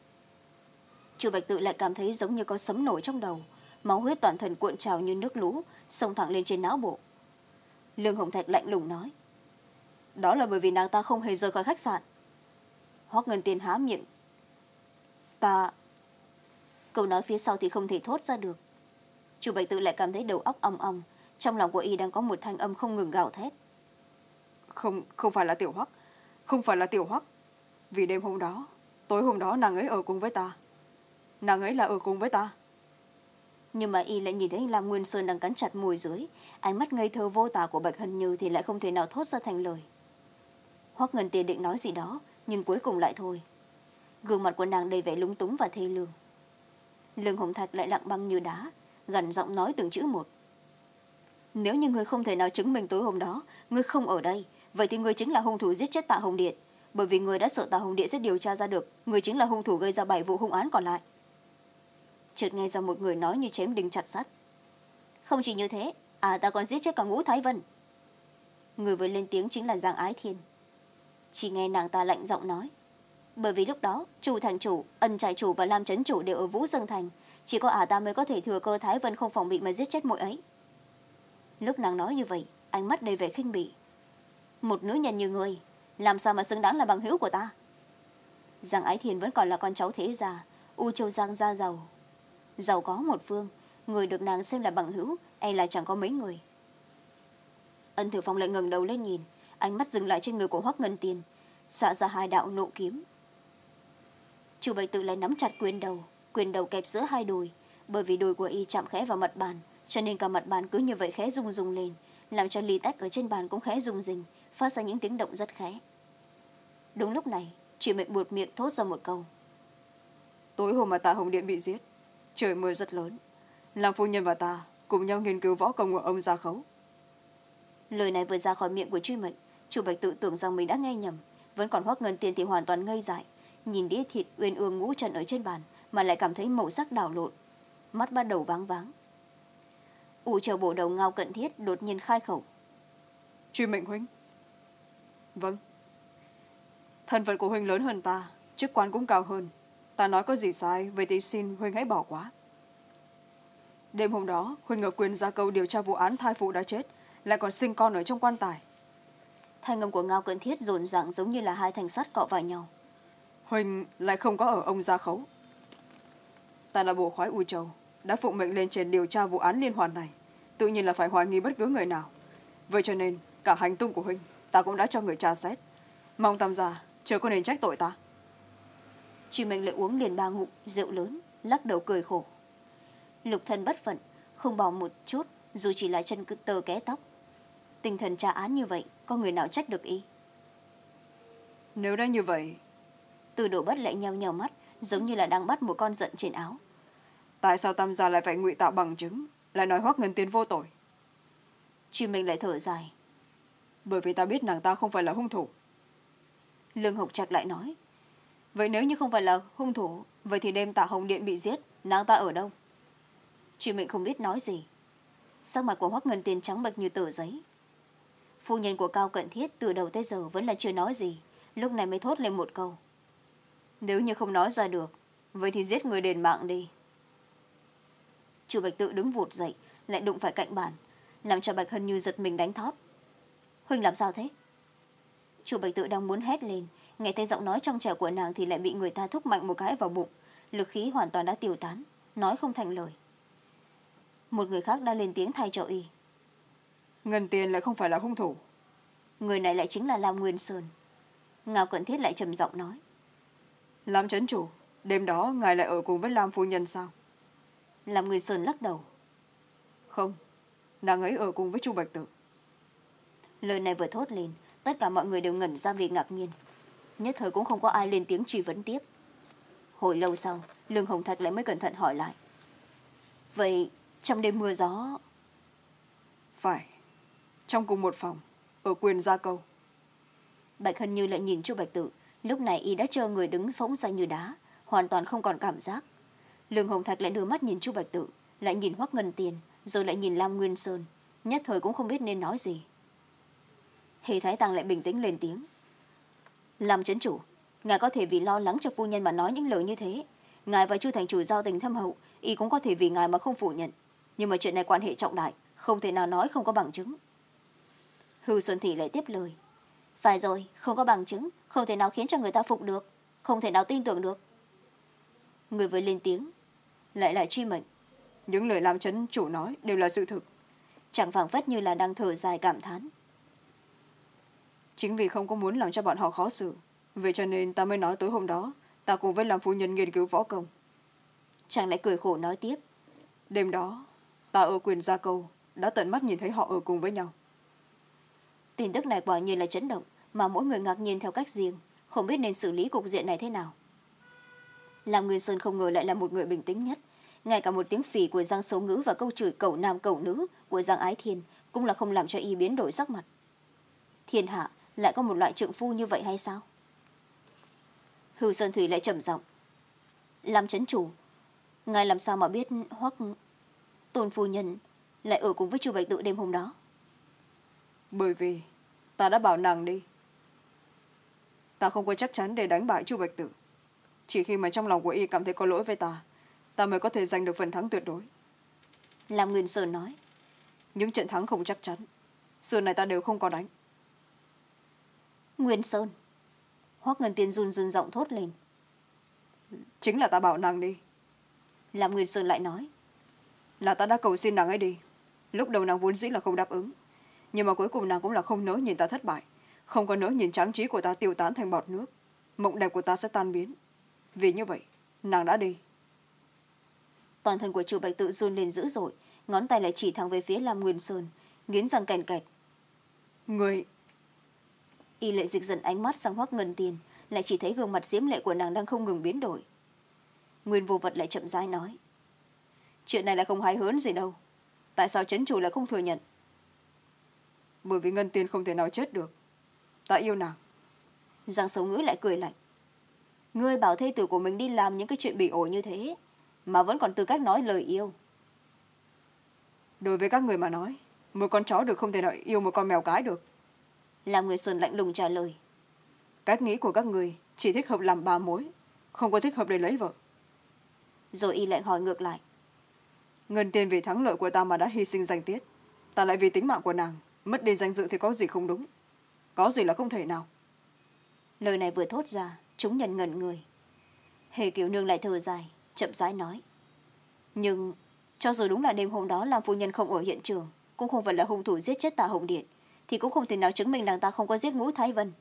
Chu Bạch Tự lại cảm thấy giống như có sấm nổi trong đầu, máu huyết toàn thân cuộn trào như nước lũ, xông thẳng lên trên não bộ. Lương Hồng Thạch lạnh lùng nói. Đó là bởi vì nàng ta không hề rời khỏi khách sạn. Hoắc Ngân Tiền há miệng. Ta... Câu nói phía sau thì không thể thốt ra được. Chu Bạch Tự lại cảm thấy đầu óc ong ong, trong lòng của y đang có một thanh âm không ngừng gào thét. Không, không phải là Tiểu Hoắc, không phải là Tiểu Hoắc. Vì đêm hôm đó, tối hôm đó nàng ấy ở cùng với ta. Nàng ấy là ở cùng với ta. Nhưng mà y lại nhìn thấy Lam Nguyên Sơn đang cắn chặt môi dưới, ánh mắt ngây thơ vô tả của Bạch Hân Như thì lại không thể nào thốt ra thành lời. Hoắc Ngân Tiền định nói gì đó, nhưng cuối cùng lại thôi. Gương mặt của nàng đầy vẻ lúng túng và thê lương. Lương Hồng Thạch lại lặng băng như đá, gằn giọng nói từng chữ một. Nếu như ngươi không thể nào chứng minh tối hôm đó ngươi không ở đây, vậy thì ngươi chính là hung thủ giết chết Tạ Hồng Điện, bởi vì ngươi đã sợ Tạ Hồng Điện sẽ điều tra ra được ngươi chính là hung thủ gây ra bảy vụ hung án còn lại. Chợt nghe ra một người nói như chém đinh chặt sắt. Không chỉ như thế, à ta còn giết chết cả Ngũ Thái Vân. Người vừa lên tiếng chính là Giang Ái Thiên. Chỉ nghe nàng ta lạnh giọng nói. Bởi vì lúc đó Chu thành chủ, Ân trại chủ và Lam trấn chủ đều ở Vũ Dương thành, chỉ có ả ta mới có thể thừa cơ Thái Vân không phòng bị mà giết chết muội ấy. Lúc nàng nói như vậy, ánh mắt đầy vẻ khinh bỉ. Một nữ nhân như ngươi, làm sao mà xứng đáng là bằng hữu của ta? Giang Ái Thiên vẫn còn là con cháu thế già, U Châu Giang gia giàu. Giàu có một phương, người được nàng xem là bằng hữu, e là chẳng có mấy người. Ân Thừa Phong lại ngẩng đầu lên nhìn, ánh mắt dừng lại trên người của Hoắc Ngân Tiền, xạ ra hai đạo nộ kiếm. Chu Bạch Tự lại nắm chặt quyền đầu, quyền đầu kẹp giữa hai đùi, bởi vì đùi của y chạm khẽ vào mặt bàn, cho nên cả mặt bàn cứ như vậy khẽ rung rung lên, làm cho ly tách ở trên bàn cũng khẽ rung rinh, phát ra những tiếng động rất khẽ. Đúng lúc này, Chị Mệnh buột miệng thốt ra một câu. Tối hôm mà Tạ Hồng Điện bị giết, trời mưa rất lớn. Lam phu nhân và ta cùng nhau nghiên cứu võ công của ông Gia Khấu. Lời này vừa ra khỏi miệng của Truy Mệnh, Chu Bạch Tự tưởng rằng mình đã nghe nhầm, vẫn còn Hoắc Ngân Tiền thì hoàn toàn ngây dại, nhìn đĩa thịt uyên ương ngũ trần ở trên bàn mà lại cảm thấy màu sắc đảo lộn, mắt bắt đầu váng váng. U Châu bộ đầu Ngao Cận Thiết đột nhiên khai khẩu. Truy Mệnh huynh. Vâng. Thân phận của huynh lớn hơn ta, chức quan cũng cao hơn. Ta nói có gì sai, vậy thì xin huynh hãy bỏ qua. Đêm hôm đó, huynh ở quyền Gia Câu điều tra vụ án thai phụ đã chết, lại còn sinh con ở trong quan tài. Thanh âm của Ngao Cận Thiết rộn ràng giống như là hai thanh sắt cọ vào nhau. Huynh lại không có ở ông Gia Khấu. Ta là bộ khoái U Châu, đã phụng mệnh lên trên điều tra vụ án liên hoàn này, tự nhiên là phải hoài nghi bất cứ người nào. Vậy cho nên cả hành tung của huynh ta cũng đã cho người tra xét, mong tam gia chưa có nên trách tội ta. Truy Mệnh lại uống liền ba ngụm rượu lớn, lắc đầu cười khổ. Lục thân bất phận, không bỏ một chút dù chỉ là chân tơ ké tóc. Tinh thần tra án như vậy, có người nào trách được y? Nếu đã như vậy, Từ Đổ Bất lại nheo nheo mắt, giống như là đang bắt một con giận trên áo. tại sao tam gia lại phải ngụy tạo bằng chứng, lại nói Hoắc Ngân Tiên vô tội? Truy Mệnh lại thở dài. Bởi vì ta biết nàng ta không phải là hung thủ. Lương Hộc Trạch lại nói. Vậy nếu như không phải là hung thủ, vậy thì đêm Tạ Hồng Điện bị giết, nàng ta ở đâu? Truy Mệnh không biết nói gì. Sắc mặt của Hoắc Ngân Tiên trắng bệch như tờ giấy. Phu nhân của Cao Cận Thiết từ đầu tới giờ vẫn là chưa nói gì, lúc này mới thốt lên một câu. Nếu như không nói ra được, vậy thì giết người đền mạng đi. Chu Bạch Tự đứng vụt dậy, lại đụng phải cạnh bàn, làm cho Bạch Hân Như giật mình đánh thót. Huynh làm sao thế? Chu Bạch Tự đang muốn hét lên, nghe thấy giọng nói trong trẻo của nàng thì lại bị người ta thúc mạnh một cái vào bụng, lực khí hoàn toàn đã tiêu tán, nói không thành lời. Một người khác đã lên tiếng thay cho y. Ngân Tiên lại không phải là hung thủ. Người này lại chính là Lam Nguyên Sơn. Ngao Cận Thiết lại trầm giọng nói. Lam trấn chủ, đêm đó ngài lại ở cùng với Lam phu nhân sao? Lam Nguyên Sơn lắc đầu. Không, nàng ấy ở cùng với Chu Bạch Tự. Lời này vừa thốt lên, tất cả mọi người đều ngẩn ra vì ngạc nhiên. Nhất thời cũng không có ai lên tiếng truy vấn tiếp. Hồi lâu sau, Lương Hồng Thạch lại mới cẩn thận hỏi lại. Vậy trong đêm mưa gió... Phải, trong cùng một phòng, ở quyền Gia Câu. Bạch Hân Như lại nhìn Chu Bạch Tự, lúc này y đã trơ người đứng phóng ra như đá, hoàn toàn không còn cảm giác. Lương Hồng Thạch lại đưa mắt nhìn Chu Bạch Tự, lại nhìn Hoắc Ngân Tiền, rồi lại nhìn Lam Nguyên Sơn, nhất thời cũng không biết nên nói gì. Hề Thái Tăng lại bình tĩnh lên tiếng. Làm trấn chủ, ngài có thể vì lo lắng cho phu nhân mà nói những lời như thế. Ngài và Chu thành chủ giao tình thâm hậu, y cũng có thể vì ngài mà không phủ nhận. Nhưng mà chuyện này quan hệ trọng đại, không thể nào nói không có bằng chứng. Hư Xuân Thị lại tiếp lời. Phải rồi, không có bằng chứng, không thể nào khiến cho người ta phục được, không thể nào tin tưởng được. Người vừa lên tiếng, lại lại Truy Mệnh. Những lời Lam trấn chủ nói đều là sự thực. Chẳng phảng phất như là đang thở dài cảm thán. Chính vì không có muốn làm cho bọn họ khó xử, vậy cho nên ta mới nói tối hôm đó ta cùng với Lam phu nhân nghiên cứu võ công. Chàng lại cười khổ nói tiếp. Đêm đó ta ở quyền Gia Câu đã tận mắt nhìn thấy họ ở cùng với nhau. Tin tức này quả nhiên là chấn động, mà mỗi người ngạc nhiên theo cách riêng, không biết nên xử lý cục diện này thế nào. Lam Nguyên Sơn không ngờ lại là một người bình tĩnh nhất, ngay cả một tiếng phì của Giang Sấu Ngữ và câu chửi cẩu nam cẩu nữ của Giang Ái Thiên cũng là không làm cho y biến đổi sắc mặt. Thiên hạ lại có một loại trượng phu như vậy hay sao? Hư Sơn Thủy lại trầm giọng. Lam trấn chủ, ngài làm sao mà biết Hoắc Tôn phu nhân lại ở cùng với Chu Bạch Tự đêm hôm đó? Bởi vì ta đã bảo nàng đi. Ta không có chắc chắn để đánh bại Chu Bạch Tự. Chỉ khi mà trong lòng của y cảm thấy có lỗi với ta, ta mới có thể giành được phần thắng tuyệt đối. Lam Nguyên Sơn nói. Những trận thắng không chắc chắn, xưa này ta đều không có đánh. Nguyên Sơn. Hoắc Ngân Tiên run run giọng thốt lên. Chính là ta bảo nàng đi. Lam Nguyên Sơn lại nói. Là ta đã cầu xin nàng ấy đi. Lúc đầu nàng vốn dĩ là không đáp ứng, nhưng mà cuối cùng nàng cũng là không nỡ nhìn ta thất bại, không có nỡ nhìn tráng trí của ta tiêu tán thành bọt nước, mộng đẹp của ta sẽ tan biến. Vì như vậy nàng đã đi. Toàn thân của Chu Bạch Tự run lên dữ dội, ngón tay lại chỉ thẳng về phía Lam Nguyên Sơn, nghiến răng kèn kẹt. Người... Y lại dịch dần ánh mắt sang Hoắc Ngân Tiền, lại chỉ thấy gương mặt diễm lệ của nàng đang không ngừng biến đổi. Nguyên Vô Vật lại chậm rãi nói. Chuyện này là không hài hớn gì đâu. Tại sao trấn chủ lại không thừa nhận? Bởi vì Ngân Tiền không thể nào chết được. Ta yêu nàng. Giang Sấu Ngữ lại cười lạnh. Ngươi bảo thê tử của mình đi làm những cái chuyện bỉ ổi như thế, mà vẫn còn tư cách nói lời yêu. Đối với các người mà nói, một con chó được không thể nào yêu một con mèo cái được. Làm Người Xuân lạnh lùng trả lời. Cách nghĩ của các người chỉ thích hợp làm bà mối, không có thích hợp để lấy vợ. Rồi Y lại hỏi ngược lại. Ngân Tiền vì thắng lợi của ta mà đã hy sinh danh tiết, ta lại vì tính mạng của nàng mất đi danh dự thì có gì không đúng, có gì là không thể nào. Lời này vừa thốt ra, chúng nhân ngẩn người. Hề Kiều Nương lại thở dài, chậm rãi nói. Nhưng cho dù đúng là đêm hôm đó Lam phu nhân không ở hiện trường, cũng không phải là hung thủ giết chết Tạ Hồng Điện, thì cũng không thể nào chứng minh nàng ta không có giết Ngũ Thái Vân.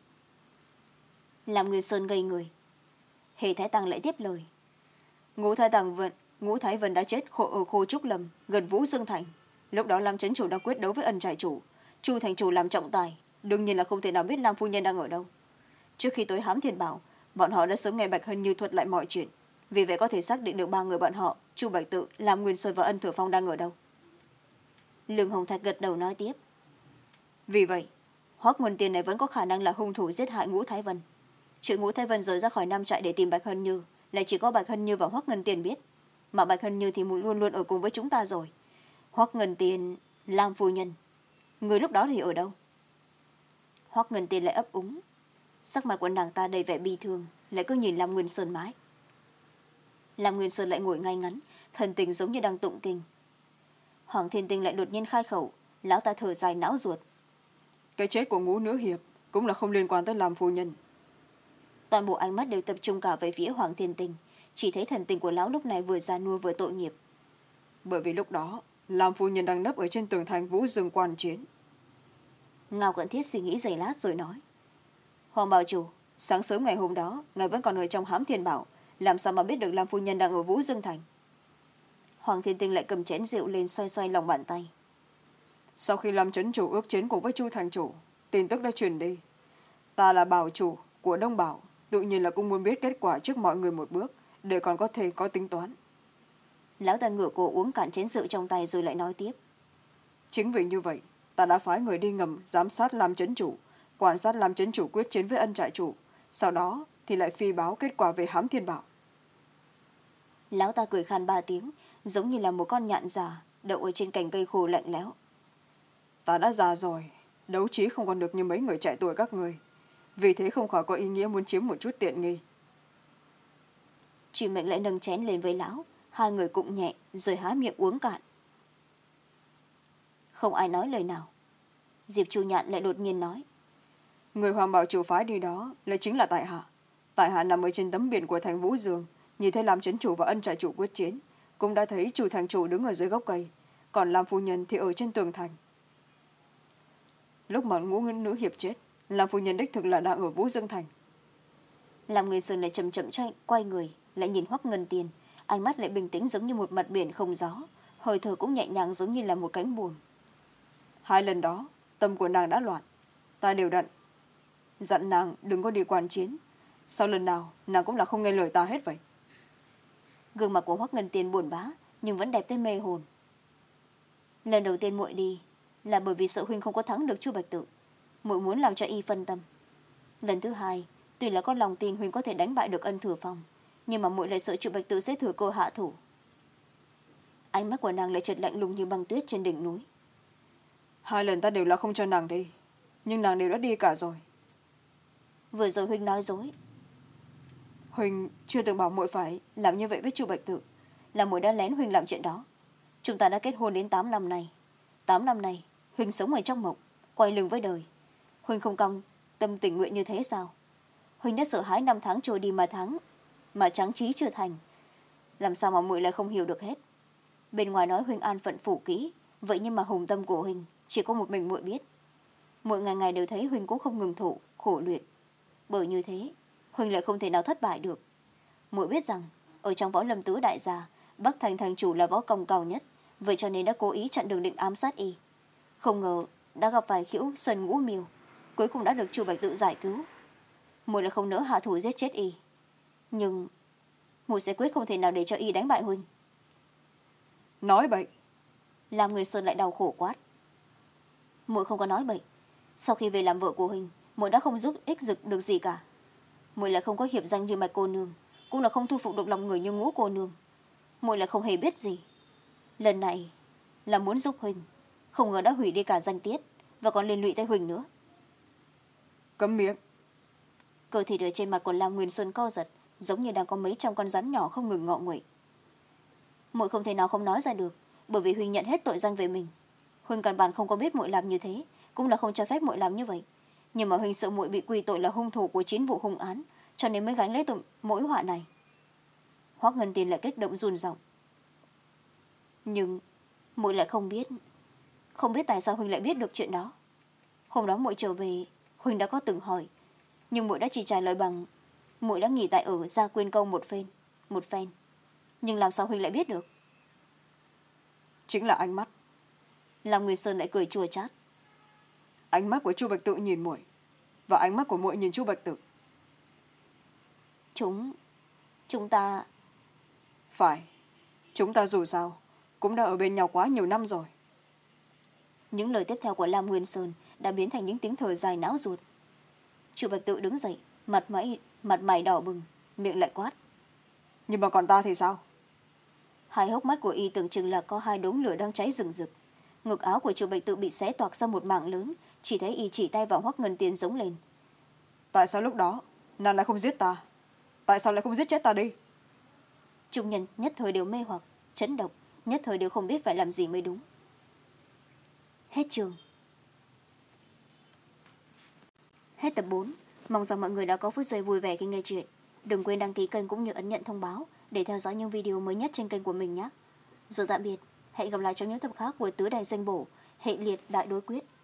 Làm Người Sơn ngây người. Hề Thái Tăng lại tiếp lời. Ngũ Thái Tăng Vân, Ngũ Thái Vân đã chết khô, ở Khô Trúc Lâm, gần Vũ Dương Thành. Lúc đó Lam trấn chủ đang quyết đấu với Ân trại chủ, Chu thành chủ làm trọng tài, đương nhiên là không thể nào biết Lam phu nhân đang ở đâu. Trước khi tới Hám Thiên Bảo, bọn họ đã sớm nghe Bạch Hân Như thuật lại mọi chuyện, vì vậy có thể xác định được ba người bọn họ, Chu Bạch Tự, Lam Nguyên Sơn và Ân Thừa Phong đang ở đâu. Lương Hồng Thạch gật đầu nói tiếp. Vì vậy, Hoắc Nguồn Tiền này vẫn có khả năng là hung thủ giết hại Ngũ Thái Vân. Chuyện Ngũ Thái Vân rời ra khỏi Nam trại để tìm Bạch Hân Như lại chỉ có Bạch Hân Như và Hoắc Ngân Tiền biết, mà Bạch Hân Như thì luôn luôn ở cùng với chúng ta rồi. Hoắc Ngân Tiền, Lam phu nhân, người lúc đó thì ở đâu? Hoắc Ngân Tiền lại ấp úng. Sắc mặt của nàng ta đầy vẻ bi thương, lại cứ nhìn Lam Nguyên Sơn mãi. Lam Nguyên Sơn lại ngồi ngay ngắn, thần tình giống như đang tụng kinh. Hoàng Thiên Tinh lại đột nhiên khai khẩu, lão ta thở dài não ruột. Cái chết của Ngũ Nữ Hiệp cũng là không liên quan tới Lam phu nhân. Toàn bộ ánh mắt đều tập trung cả về phía Hoàng Thiên Tinh, chỉ thấy thần tình của lão lúc này vừa già nua vừa tội nghiệp. Bởi vì lúc đó Lam phu nhân đang nấp ở trên tường thành Vũ Dương quan chiến. Ngao Cận Thiết suy nghĩ giây lát rồi nói. Hoàng bảo chủ, sáng sớm ngày hôm đó ngài vẫn còn ở trong Hám Thiên Bảo, làm sao mà biết được Lam phu nhân đang ở Vũ Dương Thành? Hoàng Thiên Tinh lại cầm chén rượu lên xoay xoay lòng bàn tay. Sau khi Lam trấn chủ ước chiến cùng với Chu thành chủ, tin tức đã truyền đi. Ta là bảo chủ của Đông Bảo, tự nhiên là cũng muốn biết kết quả trước mọi người một bước, để còn có thể có tính toán. Lão ta ngửa cổ uống cạn chén rượu trong tay rồi lại nói tiếp. Chính vì như vậy, ta đã phái người đi ngầm giám sát Lam trấn chủ, quan sát Lam trấn chủ quyết chiến với Ân trại chủ, sau đó thì lại phi báo kết quả về Hám Thiên Bảo. Lão ta cười khan ba tiếng, giống như là một con nhạn già đậu ở trên cành cây khô lạnh lẽo. Ta đã già rồi, đấu trí không còn được như mấy người trẻ tuổi các người, vì thế không khỏi có ý nghĩa muốn chiếm một chút tiện nghi. Chị Mệnh lại nâng chén lên với lão, hai người cụng nhẹ rồi há miệng uống cạn. Không ai nói lời nào. Diệp Chu Nhạn lại đột nhiên nói. Người Hoàng bảo chủ phái đi đó lại chính là tại hạ. Tại hạ nằm ở trên tấm biển của thành Vũ Dương, nhìn thấy Lam trấn chủ và Ân trại chủ quyết chiến, cũng đã thấy chủ thành chủ đứng ở dưới gốc cây, còn Lam phu nhân thì ở trên tường thành. Lúc mà Ngũ Nữ Hiệp chết, Lam phu nhân đích thực là đang ở Vũ Dương Thành. Làm Người Sơn lại chậm chậm quay người, lại nhìn Hoắc Ngân Tiền, ánh mắt lại bình tĩnh giống như một mặt biển không gió, hơi thở cũng nhẹ nhàng giống như là một cánh buồm. Hai lần đó, tâm của nàng đã loạn. Ta đều đặn dặn nàng đừng có đi quan chiến. Sau lần nào, nàng cũng là không nghe lời ta hết vậy. Gương mặt của Hoắc Ngân Tiền buồn bã, nhưng vẫn đẹp tới mê hồn. Lần đầu tiên muội đi là bởi vì sợ huynh không có thắng được Chu Bạch Tự, muội muốn làm cho y phân tâm. Lần thứ hai, tuy là có lòng tin huynh có thể đánh bại được Ân Thừa Phong, nhưng mà muội lại sợ Chu Bạch Tự sẽ thừa cơ hạ thủ. Ánh mắt của nàng lại chợt lạnh lùng như băng tuyết trên đỉnh núi. Hai lần ta đều là không cho nàng đi, nhưng nàng đều đã đi cả rồi. Vừa rồi huynh nói dối. Huynh chưa từng bảo muội phải làm như vậy với Chu Bạch Tự, là muội đã lén huynh làm chuyện đó. Chúng ta đã kết hôn đến tám năm nay. Tám năm nay, huynh sống ở trong mộng, quay lưng với đời. Huynh không cong tâm tình nguyện như thế sao? Huynh đã sợ hãi năm tháng trôi đi mà thắng, mà tráng trí chưa thành. Làm sao mà muội lại không hiểu được hết? Bên ngoài nói huynh an phận phủ kỹ, vậy nhưng mà hùng tâm của huynh chỉ có một mình muội biết. Muội ngày ngày đều thấy huynh cũng không ngừng thụ khổ luyện, bởi như thế huynh lại không thể nào thất bại được. Muội biết rằng ở trong võ lâm tứ đại gia, Bắc Thành thành chủ là võ công cao nhất, vậy cho nên đã cố ý chặn đường định ám sát y. Không ngờ đã gặp phải Khiễu Xuân Ngũ Miêu, cuối cùng đã được Chu Bạch Tự giải cứu. Muội là không nỡ hạ thủ giết chết y, nhưng muội sẽ quyết không thể nào để cho y đánh bại huynh. Nói bậy. Làm người Sơn lại đau khổ quát. Muội không có nói bậy. Sau khi về làm vợ của huynh, muội đã không giúp ích dực được gì cả. Muội lại không có hiệp danh như Mạch cô nương, cũng là không thu phục được lòng người như Ngũ cô nương. Muội lại không hề biết gì. Lần này là muốn giúp huynh, không ngờ đã hủy đi cả danh tiết và còn liên lụy tới huynh nữa. Cấm miệng. Cơ thịt ở trên mặt của Lam Nguyên Sơn co giật, giống như đang có mấy trăm con rắn nhỏ không ngừng ngọ nguậy. Muội không thể nào không nói ra được, bởi vì huynh nhận hết tội danh về mình. Huynh căn bản không có biết muội làm như thế, cũng là không cho phép muội làm như vậy. Nhưng mà huynh sợ muội bị quy tội là hung thủ của chín vụ hung án, cho nên mới gánh lấy tội mỗi họa này. Hoắc Ngân Tiền lại kích động run giọng. Nhưng muội lại không biết, không biết tại sao huynh lại biết được chuyện đó. Hôm đó muội trở về, huynh đã có từng hỏi, nhưng muội đã chỉ trả lời bằng muội đã nghỉ tại ở Gia Quyên Công một phen, một phen. Nhưng làm sao huynh lại biết được? Chính là ánh mắt. Lam Nguyên Sơn lại cười chua chát. Ánh mắt của Chu Bạch Tự nhìn muội, và ánh mắt của muội nhìn Chu Bạch Tự. Chúng, chúng ta... Phải, chúng ta dù sao cũng đã ở bên nhau quá nhiều năm rồi. Những lời tiếp theo của Lam Nguyên Sơn đã biến thành những tiếng thở dài não ruột. Chu Bạch Tự đứng dậy, mặt mày, mặt mày đỏ bừng, miệng lại quát. Nhưng mà còn ta thì sao? Hai hốc mắt của y tưởng chừng là có hai đống lửa đang cháy rừng rực. Ngực áo của Chu Bạch Tự bị xé toạc ra một mảng lớn, chỉ thấy y chỉ tay vào Hoắc Ngân Tiền giống lên. Tại sao lúc đó nàng lại không giết ta? Tại sao lại không giết chết ta đi? Trung nhân nhất thời đều mê hoặc, chấn động, nhất thời đều không biết phải làm gì mới đúng. Hết chương. Hết tập bốn. Mong rằng mọi người đã có phút giây vui vẻ khi nghe chuyện. Đừng quên đăng ký kênh cũng như ấn nhận thông báo để theo dõi những video mới nhất trên kênh của mình nhé. Giờ tạm biệt. Hẹn gặp lại trong những tập khác của Tứ Đại Danh Bổ, Hệ Liệt Đại Đối Quyết.